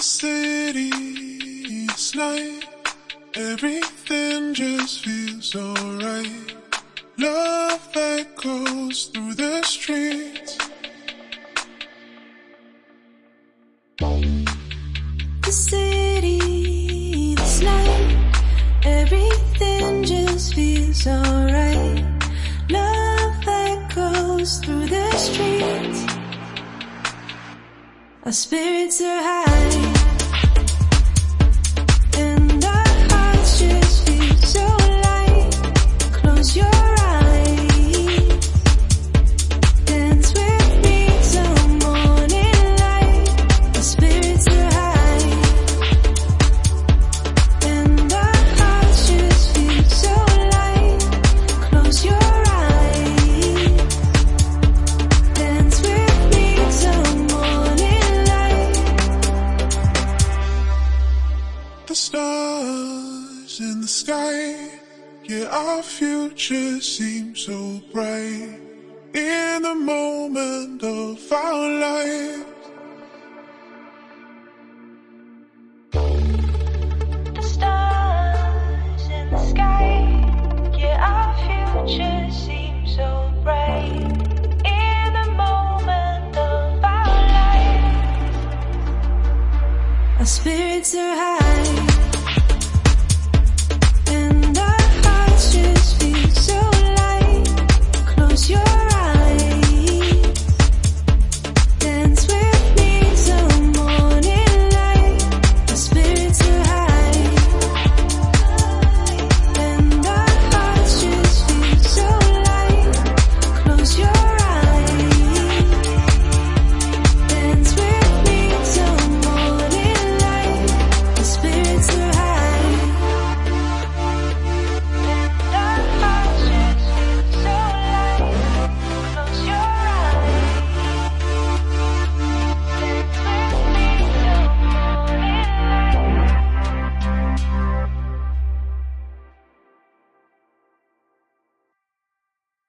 The city's night, everything just feels alright. Love that goes through the streets. The city, this night, everything just feels alright. Love that goes through the streets. Our spirits are high, and our hearts just feel so light. Close your eyes, dance with me till morning light. Our spirits are high, and our hearts just feel so light. Close your eyes, dance with me till morning light. The stars in the sky, yeah, our future seems so bright. In the moment of our lives, The stars in the sky, yeah, our future seems so bright. In the moment of our life, our spirits are high.